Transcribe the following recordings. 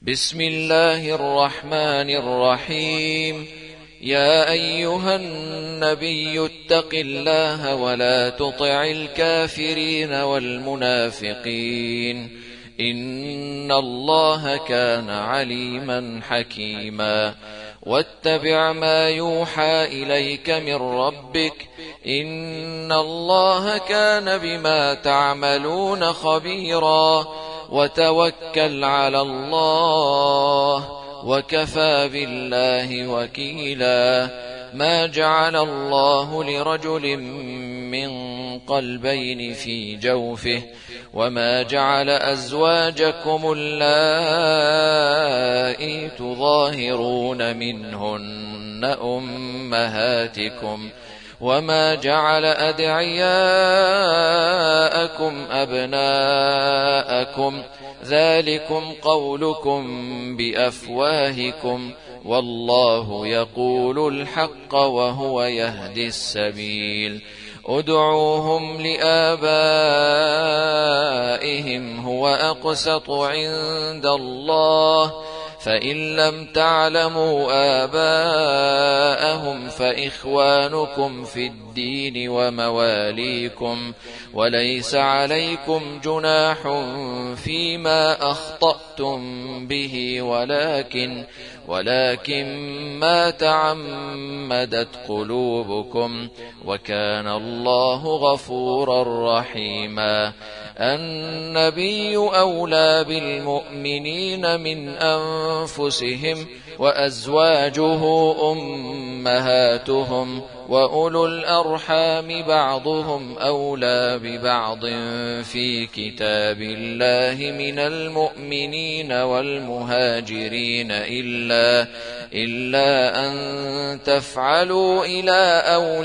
بسم الله الرحمن الرحيم. يا أيها النبي اتق الله ولا تطع الكافرين والمنافقين إن الله كان عليما حكيما. واتبع ما يوحى إليك من ربك إن الله كان بما تعملون خبيرا. وتوكل على الله وكفى بالله وكيلا. ما جعل الله لرجل من قلبين في جوفه وما جعل أزواجكم اللائي تظاهرون منهن أمهاتكم وما جعل أدعياءكم أبناءكم ذلكم قولكم بأفواهكم والله يقول الحق وهو يهدي السبيل. ادعوهم لآبائهم هو أقسط عند الله فإن لم تعلموا آباءهم فإخوانكم في الدين ومواليكم وليس عليكم جناح فيما أخطأتم به ولكن ما تعمدت قلوبكم وكان الله غفورا رحيما. النبي أولى بالمؤمنين من أنفسهم وأزواجه أمهاتهم وأولو الأرحام بعضهم أولى ببعض في كتاب الله من المؤمنين والمهاجرين إلا أن تفعلوا إلى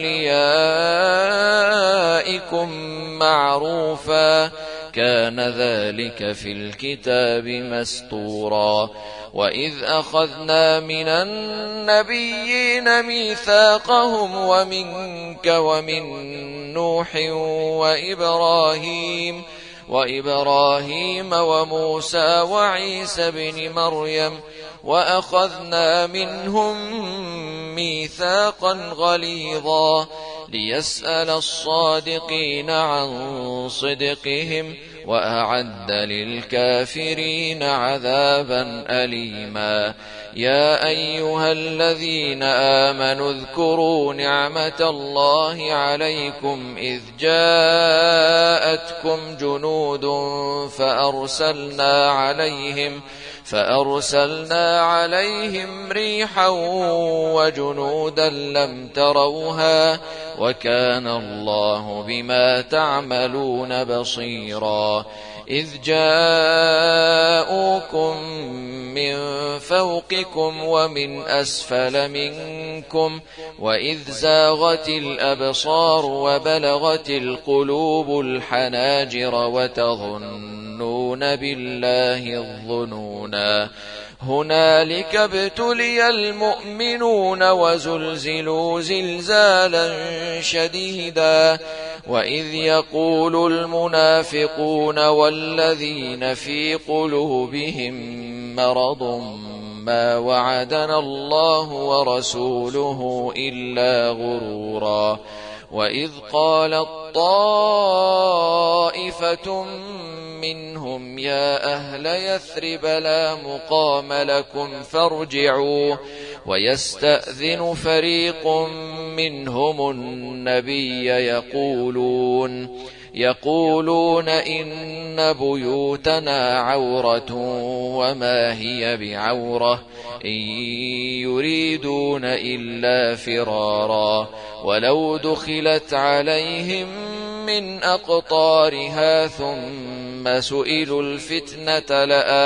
أوليائكم معروفا كان ذلك في الكتاب مسطورا. وإذ أخذنا من النبيين ميثاقهم ومنك ومن نوح وإبراهيم وموسى وعيسى بن مريم وأخذنا منهم ميثاقا غليظا ليسأل الصادقين عن صدقهم وأعد للكافرين عذابا أليما. يا أيها الذين آمنوا اذكروا نعمة الله عليكم إذ جاءتكم جنود فأرسلنا عليهم ريحا وجنودا لم تروها وكان الله بما تعملون بصيرا. إذ جاءوكم من فوقكم ومن أسفل منكم وإذ زاغت الأبصار وبلغت القلوب الحناجر وتظنون بالله الظنونا. هنالك ابتلي المؤمنون وزلزلوا زلزالا شديدا. وإذ يقول المنافقون والذين في قلوبهم مرض ما وعدنا الله ورسوله إلا غرورا. وإذ قالت طائفة منهم يا أهل يثرب لا مقام لكم فارجعوا ويستأذن فريق منهم النبي يقولون إن بيوتنا عورة وما هي بعورة إن يريدون إلا فرارا ولو دخلت عليهم من أقطارها ثم سئلوا الفتنة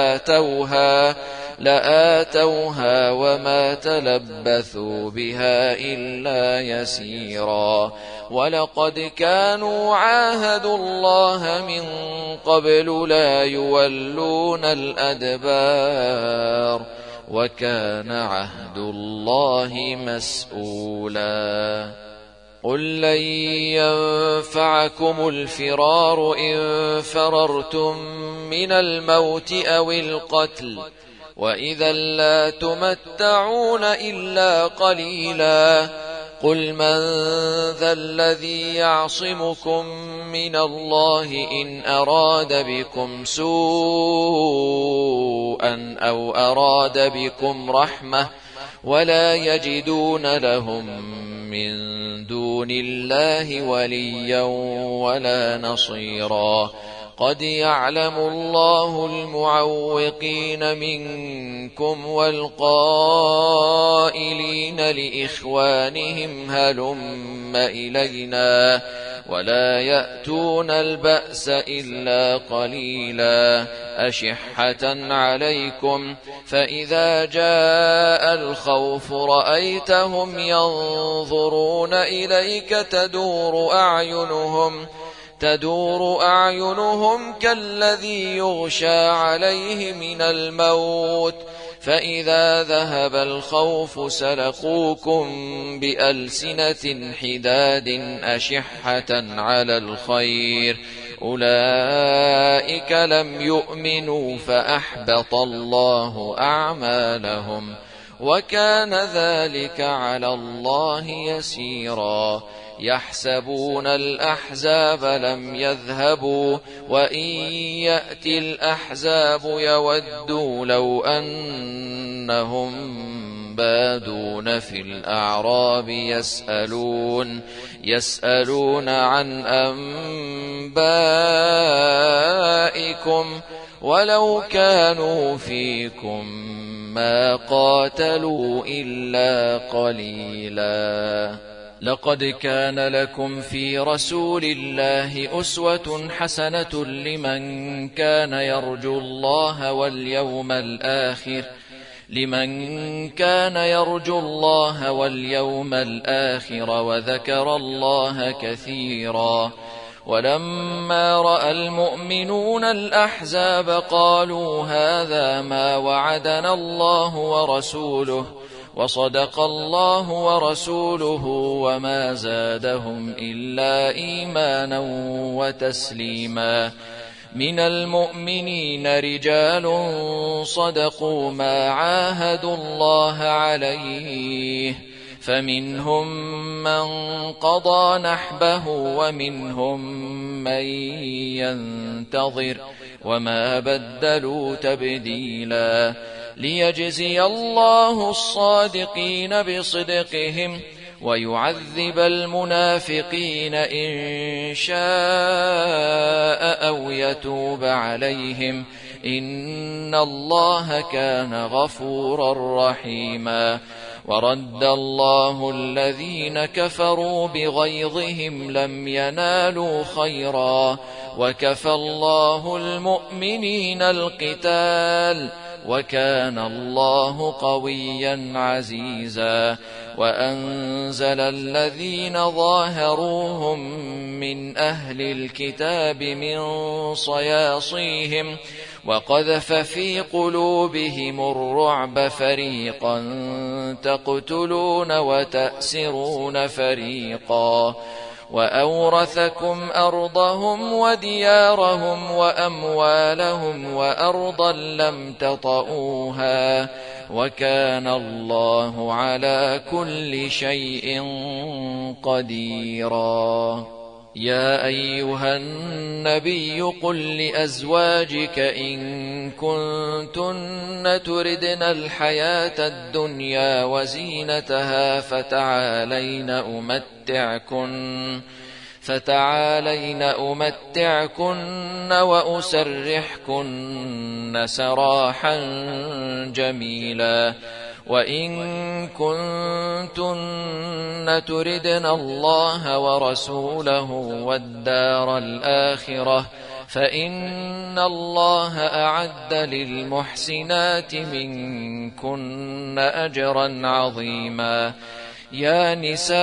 لآتوها وما تلبثوا بها إلا يسيرا. ولقد كانوا عاهدوا الله من قبل لا يولون الأدبار وكان عهد الله مسؤولا. قل لن ينفعكم الفرار إن فررتم من الموت أو القتل وإذا لا تمتعون إلا قليلا قل من ذا الذي يعصمكم من الله إن أراد بكم سوءا أو أراد بكم رحمة ولا يجدون لهم من دون الله وليا ولا نصيرا قد يعلم الله المعوقين منكم والقائلين لإخوانهم هلم إلينا ولا يأتون البأس إلا قليلا أشحة عليكم فإذا جاء الخوف رأيتهم ينظرون إليك تدور أعينهم كالذي يغشى عليه من الموت فإذا ذهب الخوف سلقوكم بألسنة حداد أشحة على الخير أولئك لم يؤمنوا فأحبط الله أعمالهم وكان ذلك على الله يسيرا يحسبون الأحزاب لم يذهبوا وإن يأتي الأحزاب يودوا لو أنهم بادون في الأعراب يسألون عن أنبائكم ولو كانوا فيكم ما قاتلوا إلا قليلا لقد كان لكم في رسول الله أسوة حسنة لمن كان يرجو الله واليوم الآخر وذكر الله كثيرا ولما رأى المؤمنون الأحزاب قالوا هذا ما وعدنا الله ورسوله وصدق الله ورسوله وما زادهم إلا إيمانا وتسليما من المؤمنين رجال صدقوا ما عاهدوا الله عليه فمنهم من قضى نحبه ومنهم من ينتظر وما بدلوا تبديلا ليجزي الله الصادقين بصدقهم ويعذب المنافقين إن شاء أو يتوب عليهم إن الله كان غفورا رحيما ورد الله الذين كفروا بغيظهم لم ينالوا خيرا وكفى الله المؤمنين القتال وكان الله قويا عزيزا وأنزل الذين ظاهروهم من أهل الكتاب من صياصيهم وقذف في قلوبهم الرعب فريقا تقتلون وتأسرون فريقا وأورثكم أرضهم وديارهم وأموالهم وأرضا لم تطئوها وكان الله على كل شيء قديرا يا أيها النبي قل لأزواجك إن كنتن تردن الحياة الدنيا وزينتها فتعالين أمتعكن وأسرحكن سراحا جميلا وإن كنتن تردن الله ورسوله والدار الآخرة فإن الله أعد للمحسنات منكن أجرا عظيما يا نساء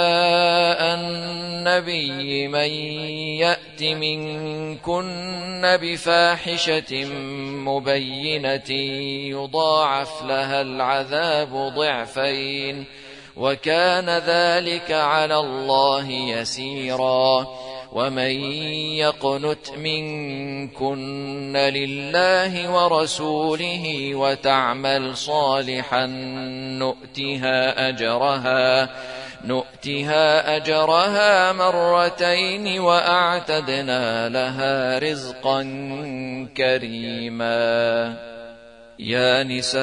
النبي من يأت منكن بفاحشة مبينة يضاعف لها العذاب ضعفين وكان ذلك على الله يسيرا ومن يقنت منكن لله ورسوله وتعمل صالحا نؤتها أجرها مرتين وأعتدنا لها رزقا كريما. يا نساء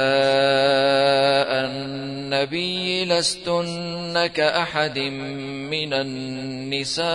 النبي لستن كأحد من النساء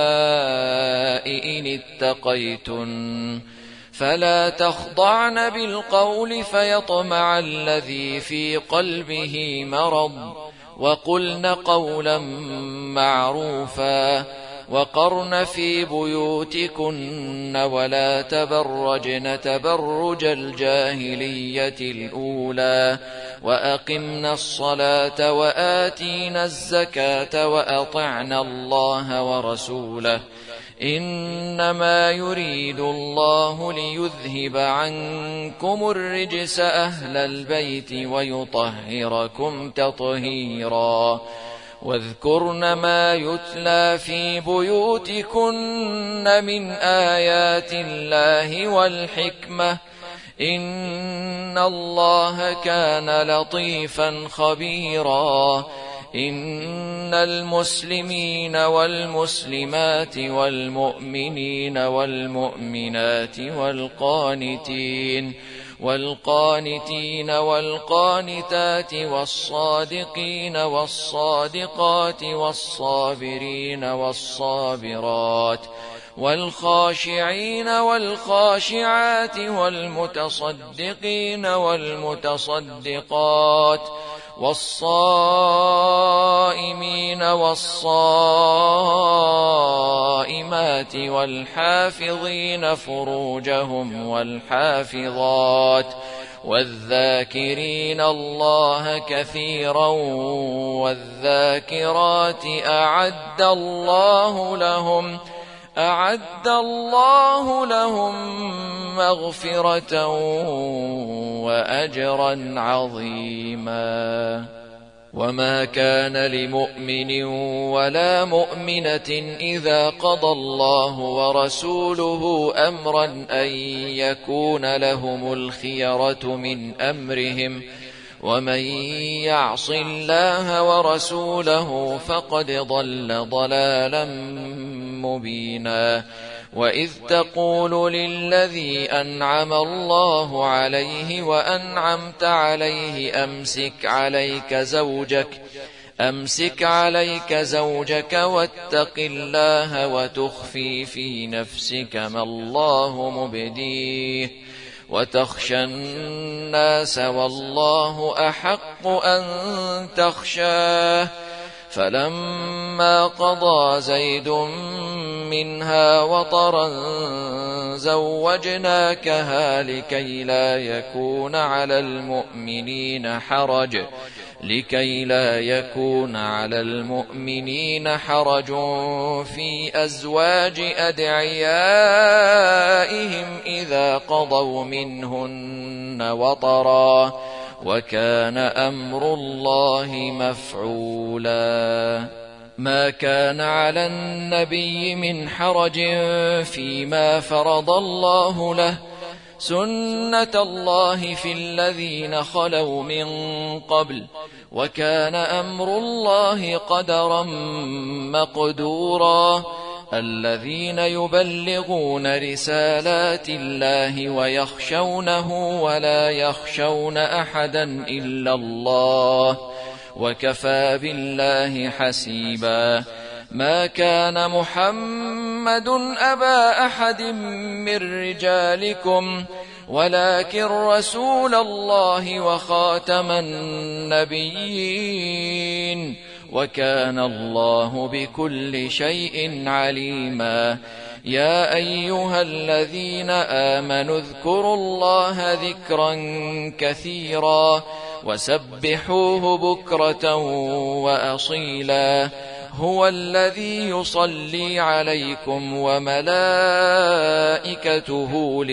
إن اتقيتن فلا تخضعن بالقول فيطمع الذي في قلبه مرض وقلن قولا معروفا وقرن في بيوتكن ولا تبرجن تبرج الجاهلية الأولى وأقمن الصلاة وآتين الزكاة وأطعن الله ورسوله إنما يريد الله ليذهب عنكم الرجس أهل البيت ويطهركم تطهيرا. واذكرن ما يتلى في بيوتكن من آيات الله والحكمة إن الله كان لطيفا خبيرا. إن المسلمين والمسلمات والمؤمنين والمؤمنات والقانتين والقانتات والصادقين والصادقات والصابرين والصابرات والخاشعين والخاشعات والمتصدقين والمتصدقات والصائمين والصائمات والحافظين فروجهم والحافظات والذاكرين الله كثيرا والذاكرات أعد الله لهم مغفرة وأجرا عظيما. وما كان لمؤمن ولا مؤمنة إذا قضى الله ورسوله أمرا أن يكون لهم الخيرة من أمرهم ومن يعص الله ورسوله فقد ضل ضلالا مبينا. وإذ تقول للذي أنعم الله عليه وأنعمت عليه أمسك عليك زوجك واتق الله وتخفي في نفسك ما الله مبديه وتخشى الناس والله أحق أن تخشاه. فلما قضى زيد منها وطرا زوجناكها لكي لا يكون على المؤمنين حرج في أزواج أدعيائهم إذا قضوا منهن وطرا وكان أمر الله مفعولا. ما كان على النبي من حرج فيما فرض الله له سنة الله في الذين خلوا من قبل وكان أمر الله قدرا مقدورا. الذين يبلغون رسالات الله ويخشونه ولا يخشون أحدا إلا الله وكفى بالله حسيبا. ما كان محمد أبا أحد من رجالكم ولكن رسول الله وخاتم النبيين وكان الله بكل شيء عليما. يا أيها الذين آمنوا اذكروا الله ذكرا كثيرا وسبحوه بكرة وأصيلا. هو الذي يصلي عليكم وملائكته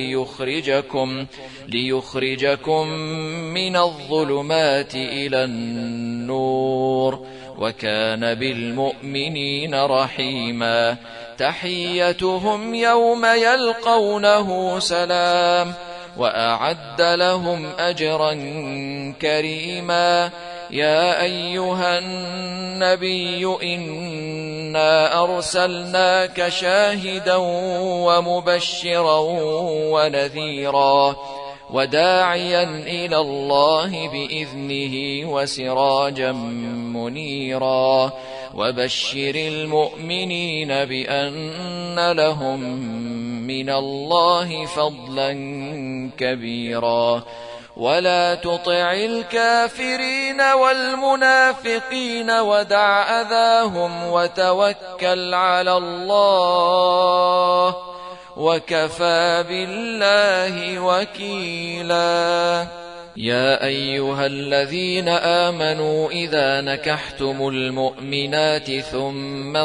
ليخرجكم من الظلمات إلى النور وكان بالمؤمنين رحيما. وتحيتهم يوم يلقونه سلام وأعد لهم أجرا كريما. يا أيها النبي إنا أرسلناك شاهدا ومبشرا ونذيرا وداعيا إلى الله بإذنه وسراجا منيرا وبشر المؤمنين بأن لهم من الله فضلا كبيرا. ولا تطع الكافرين والمنافقين ودع أذاهم وتوكل على الله وكفى بالله وكيلا. يا أيها الذين آمنوا إذا نكحتم المؤمنات ثم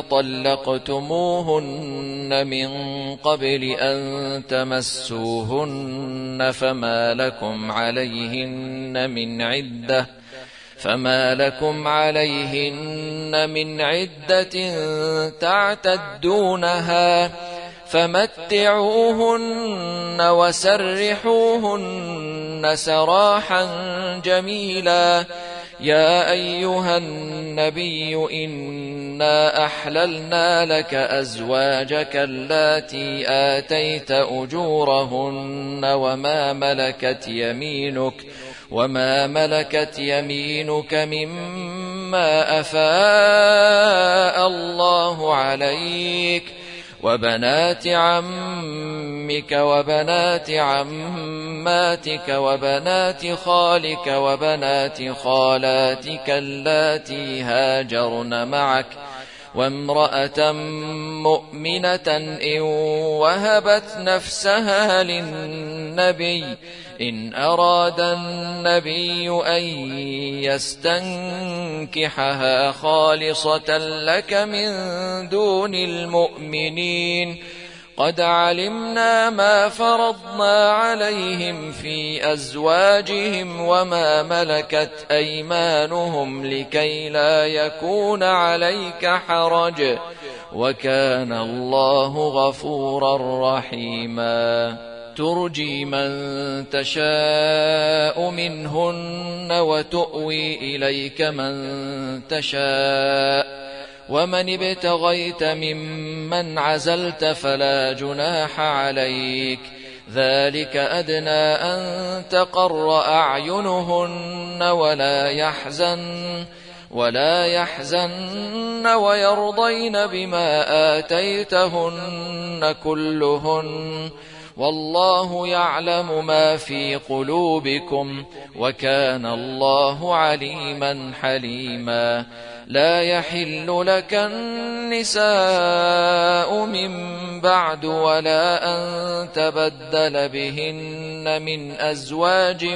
طلقتموهن من قبل أن تمسوهن فما لكم عليهن من عدة تعتدونها فمتعوهن وسرحوهن سراحا جميلا. يا أيها النبي إنا أحللنا لك أزواجك اللاتي آتيت أجورهن وما ملكت يمينك مما أفاء الله عليك وبنات عمك وبنات عماتك وبنات خالك وبنات خالاتك اللاتي هاجرن معك وامرأة مؤمنة إن وهبت نفسها للنبي إن أراد النبي أن يستنكحها خالصة لك من دون المؤمنين. قد علمنا ما فرضنا عليهم في أزواجهم وما ملكت أيمانهم لكي لا يكون عليك حرج وكان الله غفورا رحيما. ترجي من تشاء منهن وتؤوي إليك من تشاء ومن ابتغيت ممن عزلت فلا جناح عليك. ذلك أدنى أن تقر أعينهن ولا يحزن ويرضين بما آتيتهن كلهن والله يعلم ما في قلوبكم وكان الله عليما حليما. لا يحل لك النساء من بعد ولا أن تبدل بهن من أزواج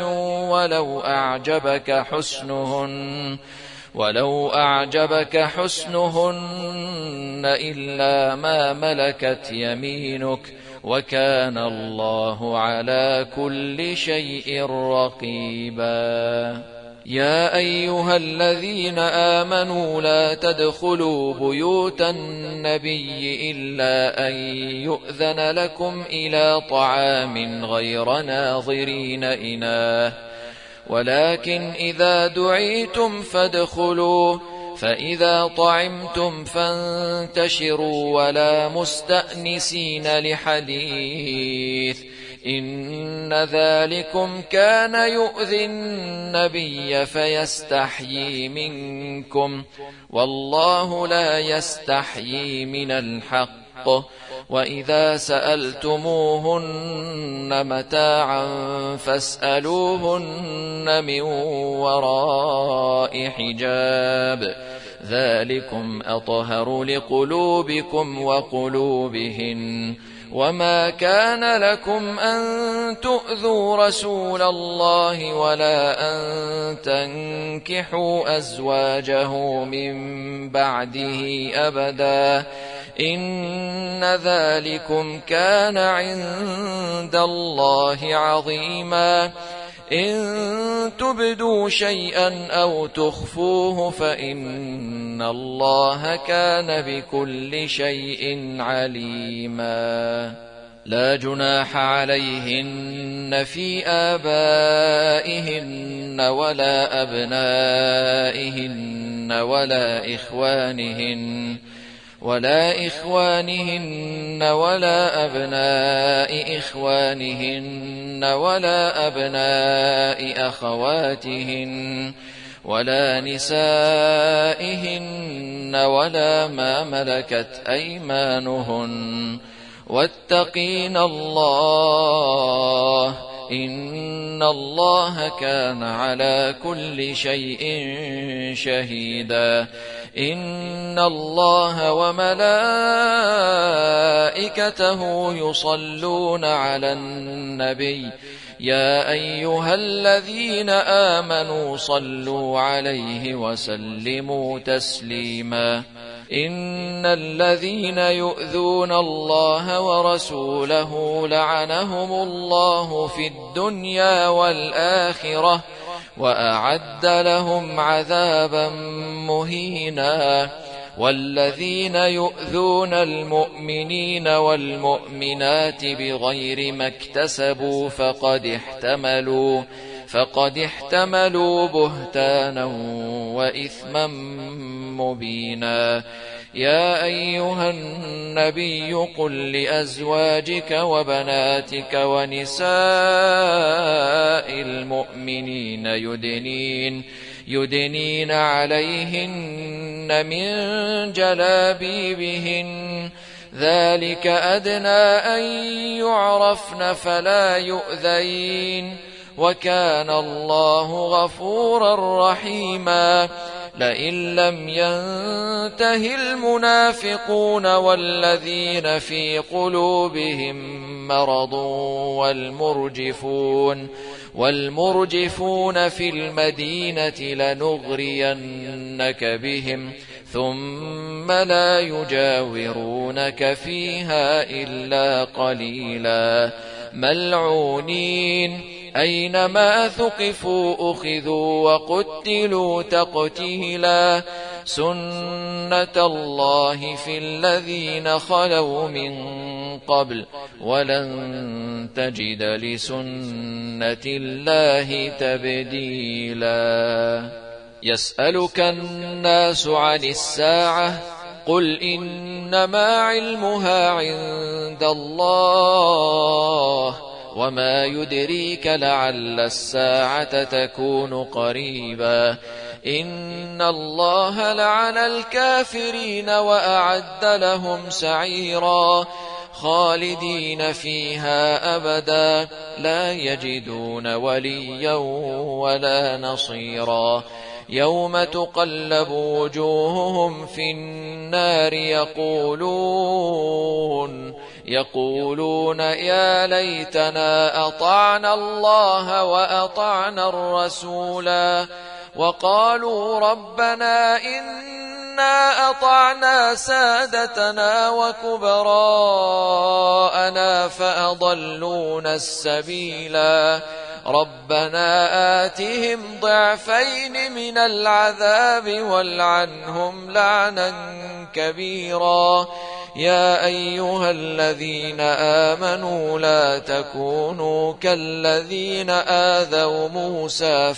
ولو أعجبك حسنهن إلا ما ملكت يمينك وكان الله على كل شيء رقيبا. يا أيها الذين آمنوا لا تدخلوا بيوت النبي إلا أن يؤذن لكم إلى طعام غير ناظرين إناه ولكن إذا دعيتم فادخلوا فإذا طعمتم فانتشروا ولا مستأنسين لحديث إن ذلكم كان يؤذي النبي فيستحيي منكم والله لا يستحيي من الحق. وإذا سألتموهن متاعا فاسألوهن من وراء حجاب ذلكم أطهر لقلوبكم وقلوبهن. وما كان لكم أن تؤذوا رسول الله ولا أن تنكحوا أزواجه من بعده أبدا إن ذلكم كان عند الله عظيما. إن تبدوا شيئا أو تخفوه فإن الله كان بكل شيء عليما. لا جناح عليهن في آبائهن ولا أبنائهن ولا إخوانهن ولا أبناء إخوانهن ولا أبناء أخواتهن ولا نسائهن ولا ما ملكت أيمانهن واتقين الله إن الله كان على كل شيء شهيدا. إن الله وملائكته يصلون على النبي يا أيها الذين آمنوا صلوا عليه وسلموا تسليما. إن الذين يؤذون الله ورسوله لعنهم الله في الدنيا والآخرة وأعد لهم عذابا مهينا. والذين يؤذون المؤمنين والمؤمنات بغير ما اكتسبوا فقد احتملوا بهتانا وإثما مبينا. يا أيها النبي قل لأزواجك وبناتك ونساء المؤمنين يدنين عليهن من جلابيبهن ذلك أدنى أن يعرفن فلا يؤذين وكان الله غفورا رحيما. لئن لم ينته المنافقون والذين في قلوبهم مرض والمرجفون في المدينة لنغرينك بهم ثم لا يجاورونك فيها إلا قليلا. ملعونين أينما ثقفوا أخذوا وقتلوا تقتيلا. سنة الله في الذين خلوا من قبل ولن تجد لسنة الله تبديلا. يسألك الناس عن الساعة قل إنما علمها عند الله وما يدريك لعل الساعة تكون قريبا. إن الله لعن الكافرين وأعد لهم سعيرا خالدين فيها أبدا لا يجدون وليا ولا نصيرا. يوم تقلب وجوههم في النار يقولون يا ليتنا أطعنا الله وأطعنا الرسولا وقالوا ربنا إنا أطعنا سادتنا وكبراءنا فأضلونا السبيلا. ربنا آتهم ضعفين من العذاب والعنهم لعنا كبيرا. يا أيها الذين آمنوا لا تكونوا كالذين آذوا موسى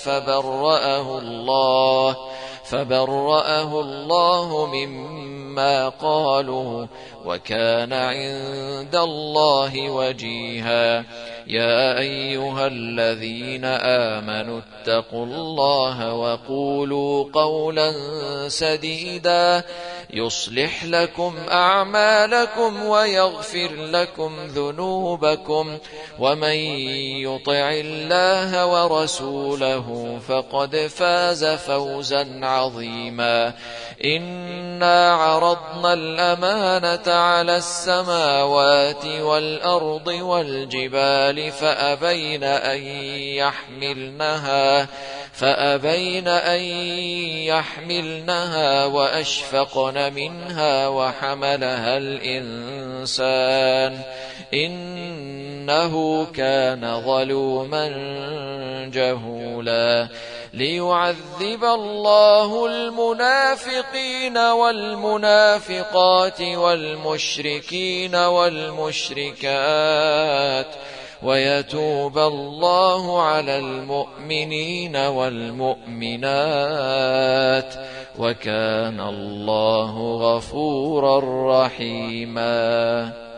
فبرأه الله مما قالوا وكان عند الله وجيها. يا أيها الذين آمنوا اتقوا الله وقولوا قولا سديدا يصلح لكم أعمالكم ويغفر لكم ذنوبكم ومن يطع الله ورسوله فقد فاز فوزا عظيما. إنا عرضنا الأمانة على السماوات والأرض والجبال فأبين أن يحملنها وأشفقن منها وحملها الإنسان إنه كان ظلوما جهولا ليعذب الله المنافقين والمنافقات والمشركين والمشركات ويتوب الله على المؤمنين والمؤمنات وكان الله غفورا رحيما.